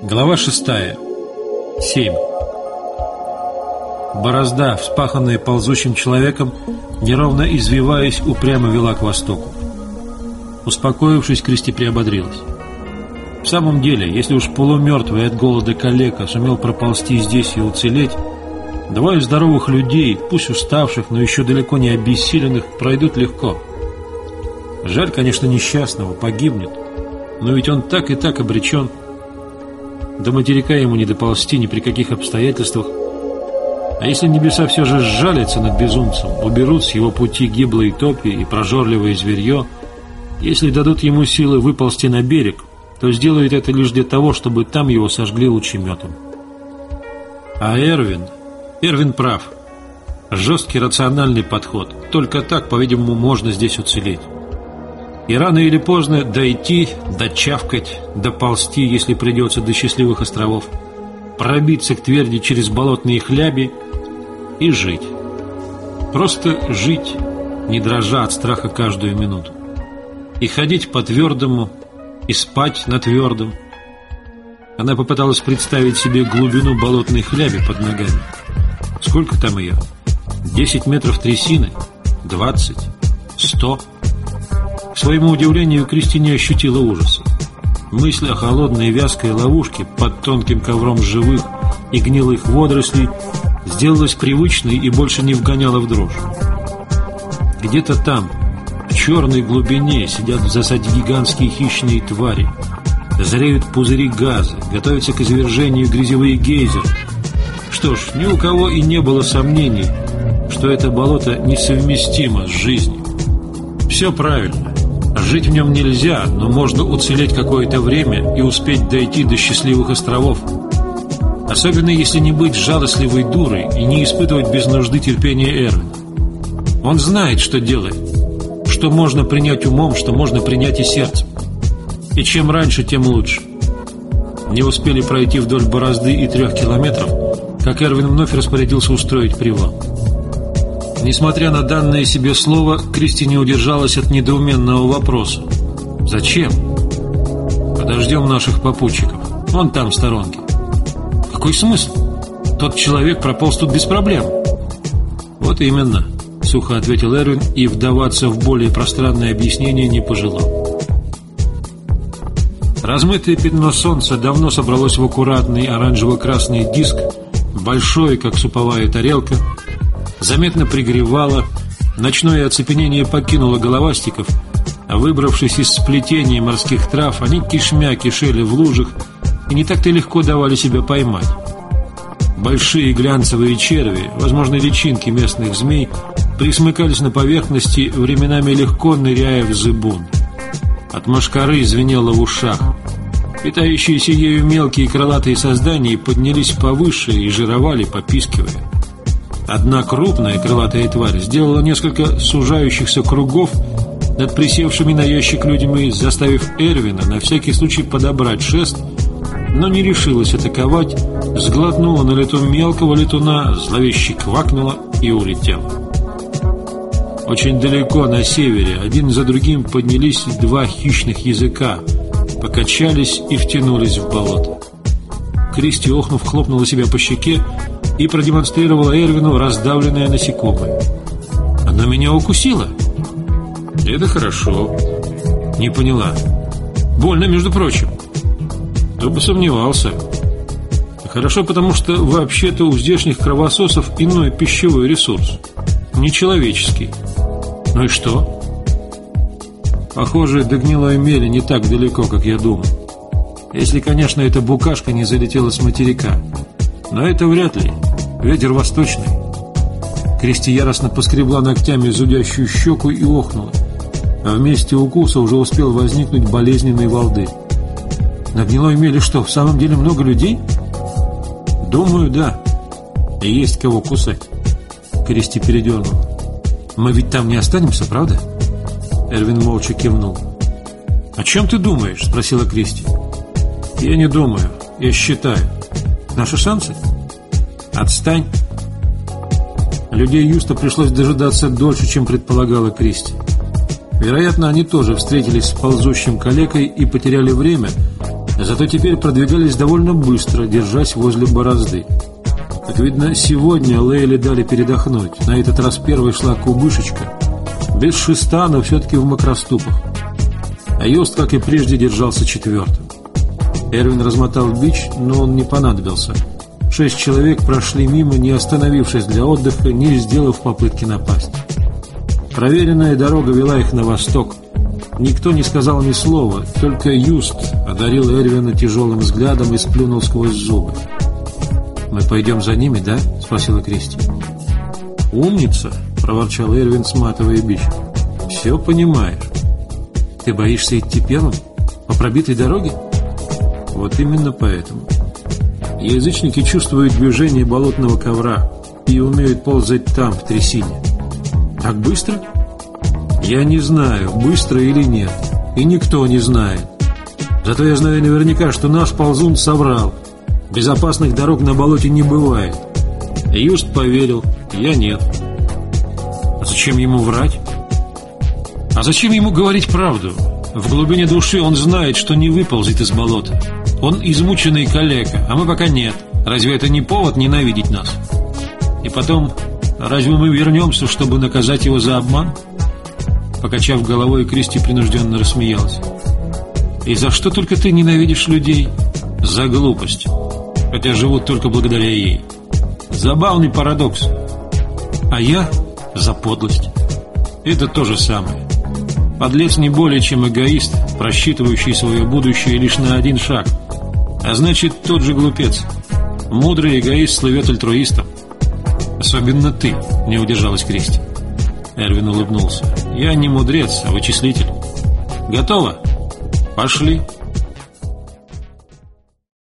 Глава 6. 7. Борозда, вспаханная ползущим человеком, неровно извиваясь, упрямо вела к востоку. Успокоившись, Кристи приободрилась. В самом деле, если уж полумертвый от голода калека сумел проползти здесь и уцелеть, двое здоровых людей, пусть уставших, но еще далеко не обессиленных, пройдут легко. Жаль, конечно, несчастного, погибнет, но ведь он так и так обречен. До материка ему не доползти ни при каких обстоятельствах. А если небеса все же сжалятся над безумцем, уберут с его пути гиблые топи и прожорливое зверье, если дадут ему силы выползти на берег, то сделают это лишь для того, чтобы там его сожгли лучеметом. А Эрвин прав. Жесткий рациональный подход. Только так, по-видимому, можно здесь уцелеть. И рано или поздно дойти, дочавкать, доползти, если придется, до счастливых островов, пробиться к тверди через болотные хляби и жить. Просто жить, не дрожа от страха каждую минуту. И ходить по твердому, и спать на твердом. Она попыталась представить себе глубину болотной хляби под ногами. Сколько там ее? 10 метров трясины? 20? 100? К своему удивлению, Кристи не ощутила ужаса. Мысль о холодной вязкой ловушке под тонким ковром живых и гнилых водорослей сделалась привычной и больше не вгоняла в дрожь. Где-то там, в черной глубине, сидят в засаде гигантские хищные твари. Зреют пузыри газа, готовятся к извержению грязевые гейзеры. Что ж, ни у кого и не было сомнений, что это болото несовместимо с жизнью. Все правильно. Жить в нем нельзя, но можно уцелеть какое-то время и успеть дойти до счастливых островов. Особенно если не быть жалостливой дурой и не испытывать без нужды терпения Эрвина. Он знает, что делает, что можно принять умом, что можно принять и сердцем. И чем раньше, тем лучше. Не успели пройти вдоль борозды и 3 километров, как Эрвин вновь распорядился устроить привал. Несмотря на данное себе слово, Кристи не удержалась от недоуменного вопроса. Зачем? Подождем наших попутчиков. Вон там, в сторонке. Какой смысл? Тот человек прополз тут без проблем. Вот именно, сухо ответил Эрвин и вдаваться в более пространное объяснение не пожелал. Размытое пятно солнца давно собралось в аккуратный оранжево-красный диск, большой, как суповая тарелка, заметно пригревало, ночное оцепенение покинуло головастиков, а выбравшись из сплетения морских трав, они кишмя кишели в лужах и не так-то легко давали себя поймать. Большие глянцевые черви, возможно, личинки местных змей, присмыкались на поверхности, временами легко ныряя в зыбун. От мошкары звенело в ушах. Питающиеся ею мелкие крылатые создания поднялись повыше и жировали, попискивая. Одна крупная крылатая тварь сделала несколько сужающихся кругов над присевшими на ящик людьми, заставив Эрвина на всякий случай подобрать шест, но не решилась атаковать, сглотнула на лету мелкого летуна, зловеще квакнула и улетела. Очень далеко на севере один за другим поднялись 2 хищных языка, покачались и втянулись в болото. Кристи, охнув, хлопнула себя по щеке и продемонстрировала Эрвину раздавленное насекомое. «Оно меня укусило?» «Это хорошо». «Не поняла». «Больно, между прочим». «Кто бы сомневался». «Хорошо, потому что вообще-то у здешних кровососов иной пищевой ресурс. Нечеловеческий». «Ну и что?» «Похоже, до гнилой мели не так далеко, как я думал. Если, конечно, эта букашка не залетела с материка. Но это вряд ли. Ветер восточный». Кристи яростно поскребла ногтями зудящую щеку и охнула. А в месте укуса уже успел возникнуть болезненный волдырь. «На гнилой мели что, в самом деле много людей?» «Думаю, да. И есть кого кусать». Кристи передернула. «Мы ведь там не останемся, правда?» Эрвин молча кивнул. «О чем ты думаешь?» — спросила Кристи. «Я не думаю, я считаю. Наши шансы?» «Отстань». Людей Юста пришлось дожидаться дольше, чем предполагала Кристи. Вероятно, они тоже встретились с ползущим калекой и потеряли время, Зато теперь продвигались довольно быстро, держась возле борозды. Как видно, сегодня Лейле дали передохнуть. На этот раз первой шла кубышечка. Без шеста, но все-таки в макроступах. А Йост, как и прежде, держался четвертым. Эрвин размотал бич, но он не понадобился. 6 человек прошли мимо, не остановившись для отдыха, не сделав попытки напасть. Проверенная дорога вела их на восток. Никто не сказал ни слова, только Юст одарил Эрвина тяжелым взглядом и сплюнул сквозь зубы. «Мы пойдем за ними, да?» — спросила Кристи. «Умница!» — проворчал Эрвин, сматывая бич. «Все понимаешь. Ты боишься идти первым? По пробитой дороге?» «Вот именно поэтому. Язычники чувствуют движение болотного ковра и умеют ползать там, в трясине. Так быстро? Я не знаю, быстро или нет. И никто не знает. Зато я знаю наверняка, что наш ползун соврал. Безопасных дорог на болоте не бывает. Юст поверил, я нет. А зачем ему врать? А зачем ему говорить правду? В глубине души он знает, что не выползет из болота. Он измученный калека, а мы пока нет. Разве это не повод ненавидеть нас? И потом, разве мы вернемся, чтобы наказать его за обман?» Покачав головой, Кристи принужденно рассмеялась. «И за что только ты ненавидишь людей?» «За глупость. Хотя живут только благодаря ей. Забавный парадокс. А я за подлость. Это то же самое. Подлец не более чем эгоист, просчитывающий свое будущее лишь на один шаг. А значит, тот же глупец. Мудрый эгоист слывет альтруистом. Особенно ты», — не удержалась Кристи. Эрвин улыбнулся. «Я не мудрец, а вычислитель. Готово? Пошли».